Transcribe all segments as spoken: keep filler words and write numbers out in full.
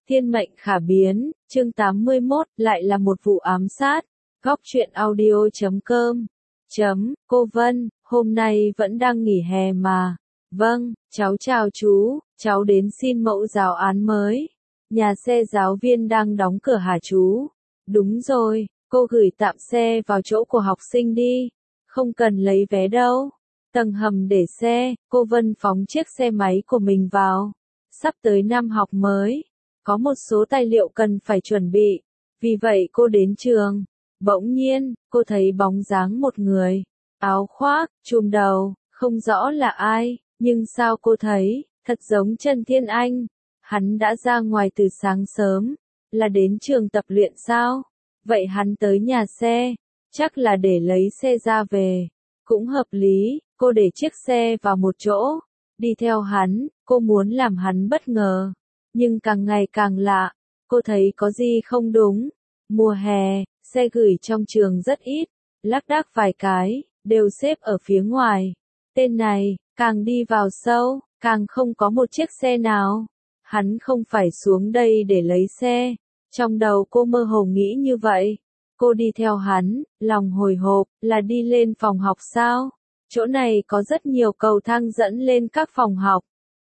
Thiên mệnh khả biến, chương tám mươi mốt, lại là một vụ ám sát. Góc truyện audio chấm com. Chấm, cô Vân, hôm nay vẫn đang nghỉ hè mà. Vâng, cháu chào chú, cháu đến xin mẫu giáo án mới. Nhà xe giáo viên đang đóng cửa hả chú? Đúng rồi, cô gửi tạm xe vào chỗ của học sinh đi. Không cần lấy vé đâu. Tầng hầm để xe, cô Vân phóng chiếc xe máy của mình vào. Sắp tới năm học mới. Có một số tài liệu cần phải chuẩn bị, vì vậy cô đến trường. Bỗng nhiên, cô thấy bóng dáng một người, áo khoác, trùm đầu, không rõ là ai, nhưng sao cô thấy, thật giống Trần Thiên Anh. Hắn đã ra ngoài từ sáng sớm, là đến trường tập luyện sao? Vậy hắn tới nhà xe, chắc là để lấy xe ra về. Cũng hợp lý, cô để chiếc xe vào một chỗ, đi theo hắn, cô muốn làm hắn bất ngờ. Nhưng càng ngày càng lạ, cô thấy có gì không đúng. Mùa hè, xe gửi trong trường rất ít, lác đác vài cái, đều xếp ở phía ngoài. Tên này, càng đi vào sâu, càng không có một chiếc xe nào. Hắn không phải xuống đây để lấy xe. Trong đầu cô mơ hồ nghĩ như vậy. Cô đi theo hắn, lòng hồi hộp, là đi lên phòng học sao? Chỗ này có rất nhiều cầu thang dẫn lên các phòng học.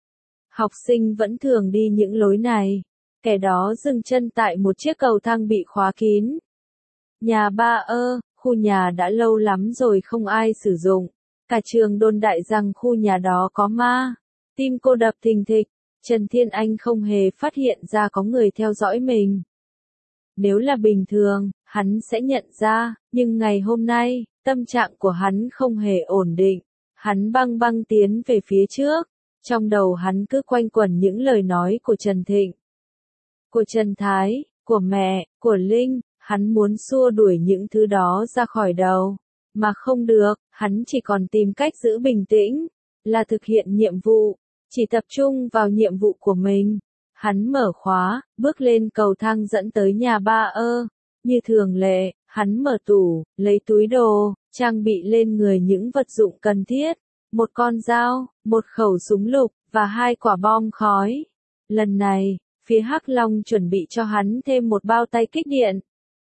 Học sinh vẫn thường đi những lối này. Kẻ đó dừng chân tại một chiếc cầu thang bị khóa kín. Nhà ba ơ, khu nhà đã lâu lắm rồi không ai sử dụng. Cả trường đồn đại rằng khu nhà đó có ma. Tim cô đập thình thịch. Trần Thiên Anh không hề phát hiện ra có người theo dõi mình. Nếu là bình thường, hắn sẽ nhận ra, nhưng ngày hôm nay, tâm trạng của hắn không hề ổn định. Hắn băng băng tiến về phía trước. Trong đầu hắn cứ quanh quẩn những lời nói của Trần Thịnh, của Trần Thái, của mẹ, của Linh. Hắn muốn xua đuổi những thứ đó ra khỏi đầu. Mà không được, hắn chỉ còn tìm cách giữ bình tĩnh, là thực hiện nhiệm vụ, chỉ tập trung vào nhiệm vụ của mình. Hắn mở khóa, bước lên cầu thang dẫn tới nhà ba ơ. Như thường lệ, hắn mở tủ, lấy túi đồ, trang bị lên người những vật dụng cần thiết. Một con dao, một khẩu súng lục, và hai quả bom khói. Lần này, phía Hắc Long chuẩn bị cho hắn thêm một bao tay kích điện.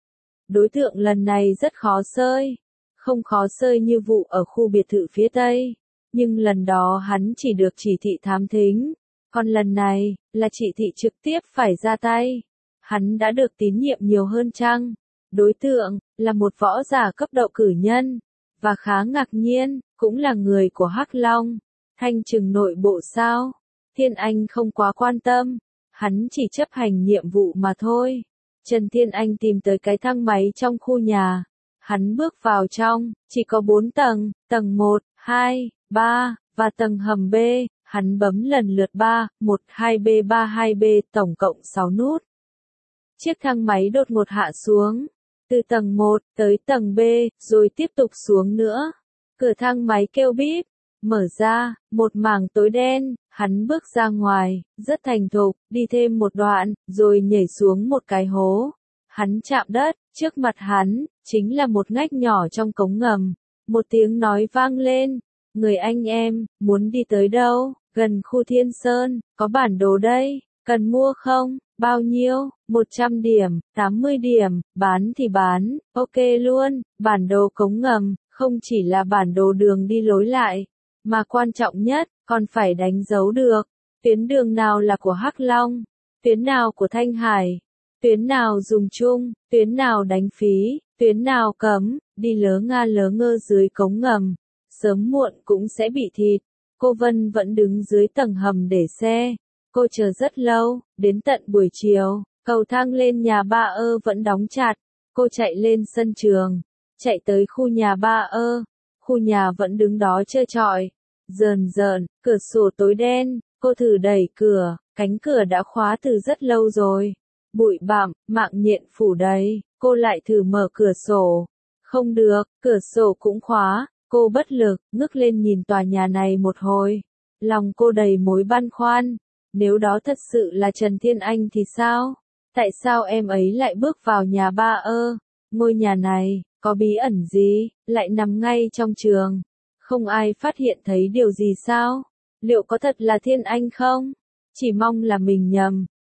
Đối tượng lần này rất khó xơi. Không khó xơi như vụ ở khu biệt thự phía Tây. Nhưng lần đó hắn chỉ được chỉ thị thám thính. Còn lần này, là chỉ thị trực tiếp phải ra tay. Hắn đã được tín nhiệm nhiều hơn chăng? Đối tượng, là một võ giả cấp độ cử nhân. Và khá ngạc nhiên, cũng là người của Hắc Long. Thanh trừng nội bộ sao? Thiên Anh không quá quan tâm. Hắn chỉ chấp hành nhiệm vụ mà thôi. Trần Thiên Anh tìm tới cái thang máy trong khu nhà. Hắn bước vào trong, chỉ có bốn tầng, tầng một, hai, ba, và tầng hầm B. Hắn bấm lần lượt ba, một, hai B ba hai B, tổng cộng sáu nút. Chiếc thang máy đột ngột hạ xuống. Từ tầng một, tới tầng B, rồi tiếp tục xuống nữa. Cửa thang máy kêu bíp. Mở ra, một mảng tối đen, hắn bước ra ngoài, rất thành thục, đi thêm một đoạn, rồi nhảy xuống một cái hố. Hắn chạm đất, trước mặt hắn, chính là một ngách nhỏ trong cống ngầm. Một tiếng nói vang lên. Người anh em, muốn đi tới đâu? Gần khu Thiên Sơn, có bản đồ đây, cần mua không? Bao nhiêu? một trăm điểm, tám mươi điểm, bán thì bán, ok luôn. Bản đồ cống ngầm, không chỉ là bản đồ đường đi lối lại, mà quan trọng nhất, còn phải đánh dấu được. Tuyến đường nào là của Hắc Long? Tuyến nào của Thanh Hải? Tuyến nào dùng chung? Tuyến nào đánh phí? Tuyến nào cấm? Đi lớ nga lớ ngơ dưới cống ngầm. Sớm muộn cũng sẽ bị thịt. Cô Vân vẫn đứng dưới tầng hầm để xe. Cô chờ rất lâu, đến tận buổi chiều, cầu thang lên nhà ba ơ vẫn đóng chặt. Cô chạy lên sân trường, chạy tới khu nhà ba ơ. Khu nhà vẫn đứng đó trơ trọi, rờn rợn, cửa sổ tối đen. Cô thử đẩy cửa, cánh cửa đã khóa từ rất lâu rồi. Bụi bặm, mạng nhện phủ đầy. Cô lại thử mở cửa sổ. Không được, cửa sổ cũng khóa. Cô bất lực, ngước lên nhìn tòa nhà này một hồi. Lòng cô đầy mối băn khoăn. Nếu đó thật sự là Trần Thiên Anh thì sao? Tại sao em ấy lại bước vào nhà ba ơ? Ngôi nhà này, có bí ẩn gì, lại nằm ngay trong trường? Không ai phát hiện thấy điều gì sao? Liệu có thật là Thiên Anh không? Chỉ mong là mình nhầm.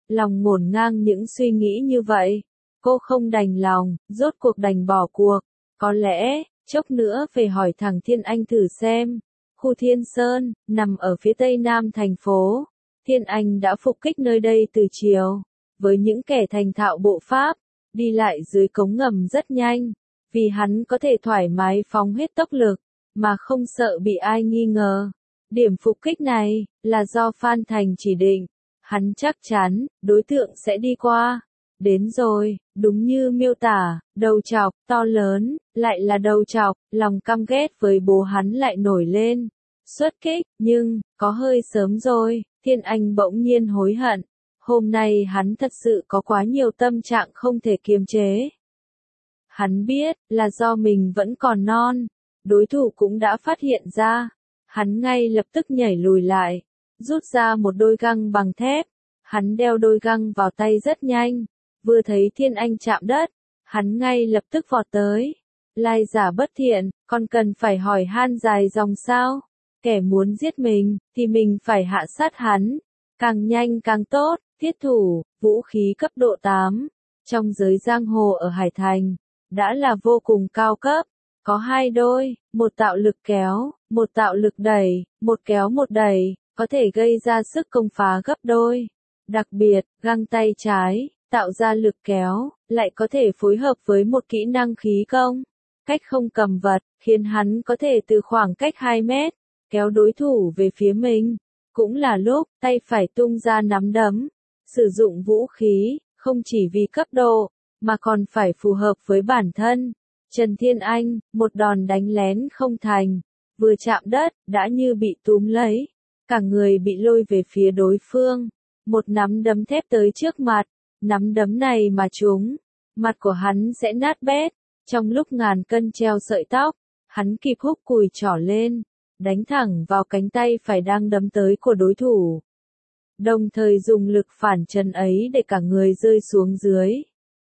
lòng ngổn ngang những suy nghĩ như vậy. Cô không đành lòng, rốt cuộc đành bỏ cuộc. Có lẽ, chốc nữa về hỏi thằng Thiên Anh thử xem. Khu Thiên Sơn, nằm ở phía tây nam thành phố. Thiên Anh đã phục kích nơi đây từ chiều. Với những kẻ thành thạo bộ pháp, đi lại dưới cống ngầm rất nhanh. Vì hắn có thể thoải mái phóng hết tốc lực, mà không sợ bị ai nghi ngờ. Điểm phục kích này, là do Phan Thành chỉ định. Hắn chắc chắn, đối tượng sẽ đi qua. Đến rồi, đúng như miêu tả, đầu chọc, to lớn, lại là đầu chọc, lòng căm ghét với bố hắn lại nổi lên. Xuất kích, nhưng, có hơi sớm rồi, Thiên Anh bỗng nhiên hối hận. Hôm nay hắn thật sự có quá nhiều tâm trạng không thể kiềm chế. Hắn biết, là do mình vẫn còn non. Đối thủ cũng đã phát hiện ra. Hắn ngay lập tức nhảy lùi lại, rút ra một đôi găng bằng thép. Hắn đeo đôi găng vào tay rất nhanh. Vừa thấy Thiên Anh chạm đất, hắn ngay lập tức vọt tới. Lai giả bất thiện, còn cần phải hỏi han dài dòng sao? Kẻ muốn giết mình, thì mình phải hạ sát hắn. Càng nhanh càng tốt, thiết thủ, vũ khí cấp độ tám. Trong giới giang hồ ở Hải Thành, đã là vô cùng cao cấp. Có hai đôi, một tạo lực kéo, một tạo lực đẩy, một kéo một đẩy, có thể gây ra sức công phá gấp đôi. Đặc biệt, găng tay trái, tạo ra lực kéo, lại có thể phối hợp với một kỹ năng khí công. Cách không cầm vật, khiến hắn có thể từ khoảng cách hai mét, kéo đối thủ về phía mình. Cũng là lúc, tay phải tung ra nắm đấm. Sử dụng vũ khí, không chỉ vì cấp độ, mà còn phải phù hợp với bản thân. Trần Thiên Anh, một đòn đánh lén không thành. Vừa chạm đất, đã như bị túm lấy. Cả người bị lôi về phía đối phương. Một nắm đấm thép tới trước mặt. Nắm đấm này mà trúng, mặt của hắn sẽ nát bét. Trong lúc ngàn cân treo sợi tóc, hắn kịp húc cùi trỏ lên, đánh thẳng vào cánh tay phải đang đấm tới của đối thủ. Đồng thời dùng lực phản chấn ấy để cả người rơi xuống dưới.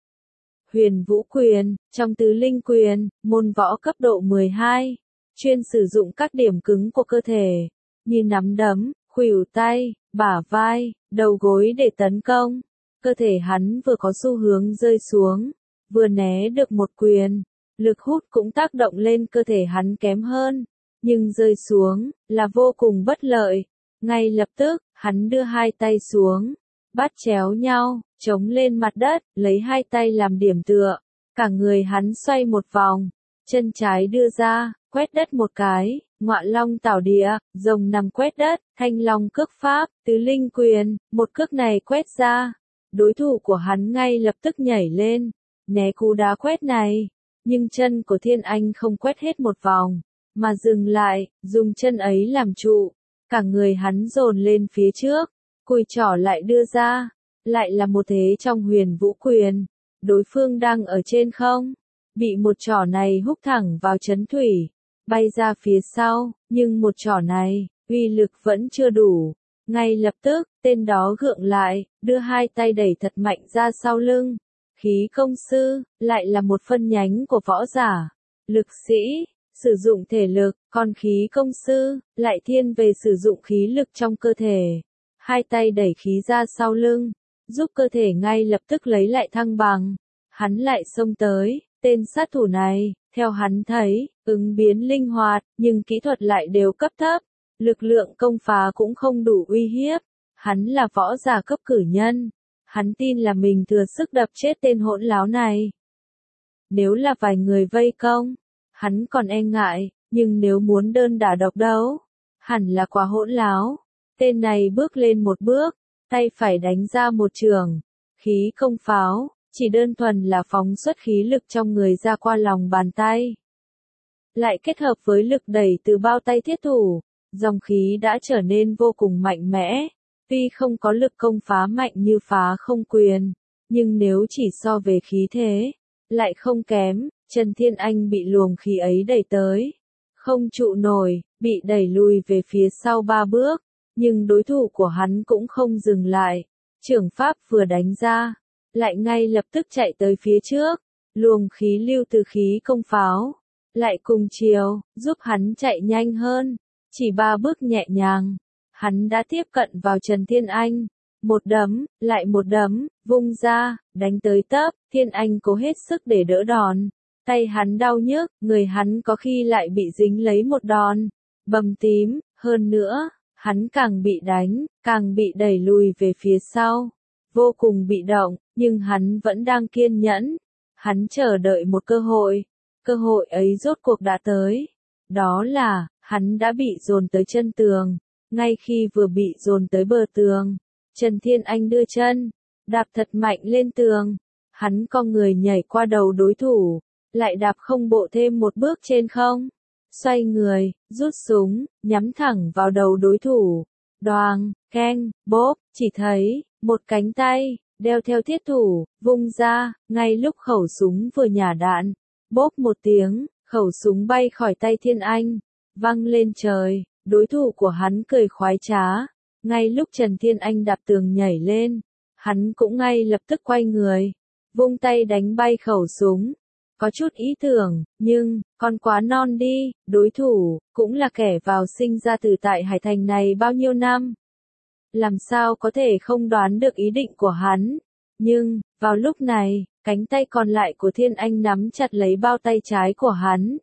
Huyền Vũ Quyền, trong tứ linh quyền, môn võ cấp độ mười hai, chuyên sử dụng các điểm cứng của cơ thể, như nắm đấm, khuỷu tay, bả vai, đầu gối để tấn công. Cơ thể hắn vừa có xu hướng rơi xuống, vừa né được một quyền. Lực hút cũng tác động lên cơ thể hắn kém hơn, nhưng rơi xuống, là vô cùng bất lợi. Ngay lập tức, hắn đưa hai tay xuống, bắt chéo nhau, chống lên mặt đất, lấy hai tay làm điểm tựa. Cả người hắn xoay một vòng, chân trái đưa ra, quét đất một cái, ngọa long tảo địa, rồng nằm quét đất, thanh long cước pháp, tứ linh quyền, một cước này quét ra. Đối thủ của hắn ngay lập tức nhảy lên, né cú đá quét này. Nhưng chân của Thiên Anh không quét hết một vòng, mà dừng lại, dùng chân ấy làm trụ. Cả người hắn dồn lên phía trước, cùi trỏ lại đưa ra. Lại là một thế trong Huyền Vũ Quyền. Đối phương đang ở trên không, bị một trỏ này húc thẳng vào chấn thủy, bay ra phía sau, nhưng một trỏ này, uy lực vẫn chưa đủ. Ngay lập tức, tên đó gượng lại, đưa hai tay đẩy thật mạnh ra sau lưng. Khí công sư, lại là một phân nhánh của võ giả. Lực sĩ, sử dụng thể lực, còn khí công sư, lại thiên về sử dụng khí lực trong cơ thể. Hai tay đẩy khí ra sau lưng, giúp cơ thể ngay lập tức lấy lại thăng bằng. Hắn lại xông tới, tên sát thủ này, theo hắn thấy, ứng biến linh hoạt, nhưng kỹ thuật lại đều cấp thấp. Lực lượng công phá cũng không đủ uy hiếp. Hắn là võ giả cấp cử nhân. Hắn tin là mình thừa sức đập chết tên hỗn láo này. Nếu là vài người vây công, hắn còn e ngại, nhưng nếu muốn đơn đả độc đấu, hẳn là quá hỗn láo. Tên này bước lên một bước, tay phải đánh ra một trường. Khí công pháo, chỉ đơn thuần là phóng xuất khí lực trong người ra qua lòng bàn tay. Lại kết hợp với lực đẩy từ bao tay thiết thủ, dòng khí đã trở nên vô cùng mạnh mẽ. Tuy không có lực công phá mạnh như phá không quyền, nhưng nếu chỉ so về khí thế, lại không kém. Trần Thiên Anh bị luồng khí ấy đẩy tới, không trụ nổi, bị đẩy lùi về phía sau ba bước, nhưng đối thủ của hắn cũng không dừng lại. Trưởng pháp vừa đánh ra, lại ngay lập tức chạy tới phía trước. Luồng khí lưu từ khí công pháo, lại cùng chiều, giúp hắn chạy nhanh hơn. Chỉ ba bước nhẹ nhàng, hắn đã tiếp cận vào Trần Thiên Anh. Một đấm, lại một đấm, vung ra, đánh tới tấp, Thiên Anh cố hết sức để đỡ đòn. Tay hắn đau nhức, người hắn có khi lại bị dính lấy một đòn, bầm tím, hơn nữa, hắn càng bị đánh, càng bị đẩy lùi về phía sau. Vô cùng bị động, nhưng hắn vẫn đang kiên nhẫn. Hắn chờ đợi một cơ hội. Cơ hội ấy rốt cuộc đã tới. Đó là, hắn đã bị dồn tới chân tường. Ngay khi vừa bị dồn tới bờ tường, Trần Thiên Anh đưa chân, đạp thật mạnh lên tường. Hắn cong người nhảy qua đầu đối thủ, lại đạp không bộ thêm một bước trên không. Xoay người, rút súng, nhắm thẳng vào đầu đối thủ. Đoàng, keng, bốp, chỉ thấy, một cánh tay, đeo theo thiết thủ, vung ra, ngay lúc khẩu súng vừa nhả đạn. Bốp một tiếng, khẩu súng bay khỏi tay Thiên Anh, văng lên trời, đối thủ của hắn cười khoái trá. Ngay lúc Trần Thiên Anh đạp tường nhảy lên, hắn cũng ngay lập tức quay người, vung tay đánh bay khẩu súng. Có chút ý tưởng, nhưng, còn quá non đi, đối thủ, cũng là kẻ vào sinh ra từ tại Hải Thành này bao nhiêu năm. Làm sao có thể không đoán được ý định của hắn. Nhưng, vào lúc này, cánh tay còn lại của Thiên Anh nắm chặt lấy bao tay trái của hắn.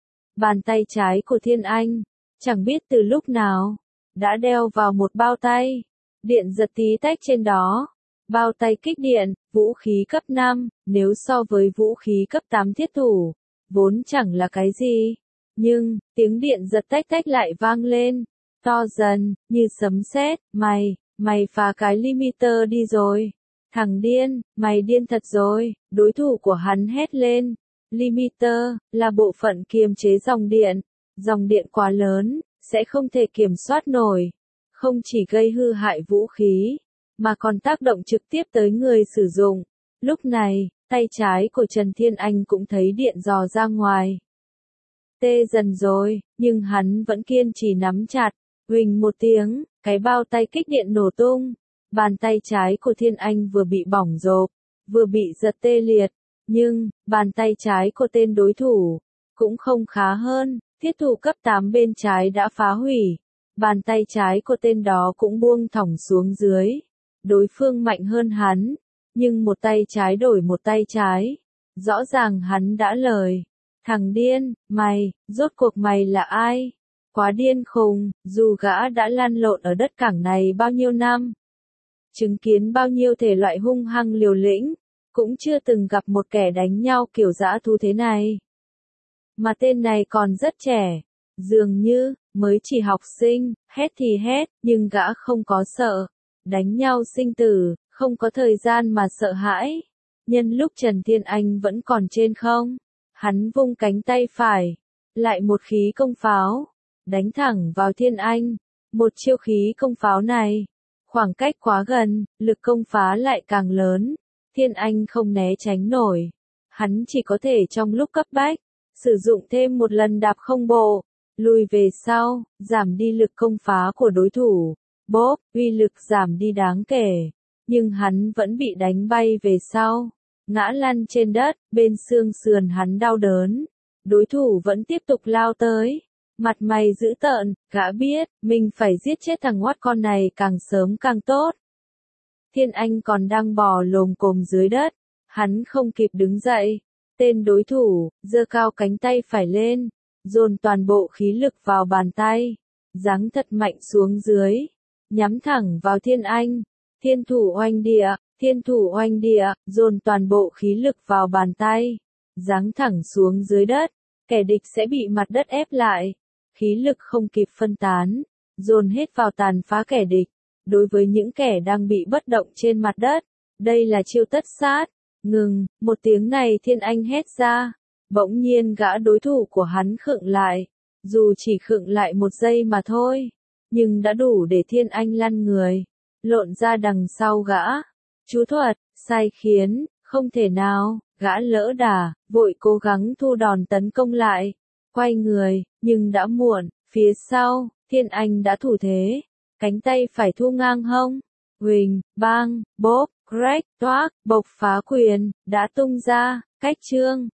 Bàn tay trái của Thiên Anh, chẳng biết từ lúc nào, đã đeo vào một bao tay. Điện giật tí tách trên đó. Bao tay kích điện, vũ khí cấp năm, nếu so với vũ khí cấp tám thiết thủ, vốn chẳng là cái gì. Nhưng, tiếng điện giật tách tách lại vang lên, to dần, như sấm sét. Mày, mày phá cái limiter đi rồi. Thằng điên, mày điên thật rồi, đối thủ của hắn hét lên. Limiter, là bộ phận kiềm chế dòng điện. Dòng điện quá lớn, sẽ không thể kiểm soát nổi. Không chỉ gây hư hại vũ khí, mà còn tác động trực tiếp tới người sử dụng. Lúc này, tay trái của Trần Thiên Anh cũng thấy điện dò ra ngoài. Tê dần rồi, nhưng hắn vẫn kiên trì nắm chặt. Huỳnh một tiếng, cái bao tay kích điện nổ tung. Bàn tay trái của Thiên Anh vừa bị bỏng rộp, vừa bị giật tê liệt. Nhưng, bàn tay trái của tên đối thủ, cũng không khá hơn. Thiết thủ cấp tám bên trái đã phá hủy. Bàn tay trái của tên đó cũng buông thõng xuống dưới. Đối phương mạnh hơn hắn, nhưng một tay trái đổi một tay trái. Rõ ràng hắn đã lời. Thằng điên, mày, rốt cuộc mày là ai? Quá điên khùng, dù gã đã lăn lộn ở đất cảng này bao nhiêu năm. Chứng kiến bao nhiêu thể loại hung hăng liều lĩnh, cũng chưa từng gặp một kẻ đánh nhau kiểu dã thú thế này. Mà tên này còn rất trẻ, dường như, mới chỉ học sinh, hét thì hét, nhưng gã không có sợ. Đánh nhau sinh tử, không có thời gian mà sợ hãi. Nhân lúc Trần Thiên Anh vẫn còn trên không, hắn vung cánh tay phải, lại một khí công pháo, đánh thẳng vào Thiên Anh. Một chiêu khí công pháo này, khoảng cách quá gần, lực công phá lại càng lớn. Thiên Anh không né tránh nổi, hắn chỉ có thể trong lúc cấp bách, sử dụng thêm một lần đạp không bộ, lùi về sau, giảm đi lực công phá của đối thủ. Bốp, uy lực giảm đi đáng kể, nhưng hắn vẫn bị đánh bay về sau, ngã lăn trên đất, bên xương sườn hắn đau đớn. Đối thủ vẫn tiếp tục lao tới, mặt mày dữ tợn, gã biết, mình phải giết chết thằng ngoát con này càng sớm càng tốt. Thiên Anh còn đang bò lồm cồm dưới đất, hắn không kịp đứng dậy. Tên đối thủ, giơ cao cánh tay phải lên, dồn toàn bộ khí lực vào bàn tay, giáng thật mạnh xuống dưới. Nhắm thẳng vào Thiên Anh. Thiên thủ oanh địa, thiên thủ oanh địa, dồn toàn bộ khí lực vào bàn tay, giáng thẳng xuống dưới đất, kẻ địch sẽ bị mặt đất ép lại. Khí lực không kịp phân tán, dồn hết vào tàn phá kẻ địch. Đối với những kẻ đang bị bất động trên mặt đất, đây là chiêu tất sát. Ngừng, một tiếng này Thiên Anh hét ra. Bỗng nhiên gã đối thủ của hắn khựng lại. Dù chỉ khựng lại một giây mà thôi, nhưng đã đủ để Thiên Anh lăn người, lộn ra đằng sau gã. Chú thuật, sai khiến, không thể nào, gã lỡ đà, vội cố gắng thu đòn tấn công lại. Quay người, nhưng đã muộn, phía sau, Thiên Anh đã thủ thế. Cánh tay phải thu ngang hông. Huỳnh, bang, bốp, crack, toác, bộc phá quyền, đã tung ra, cách chương.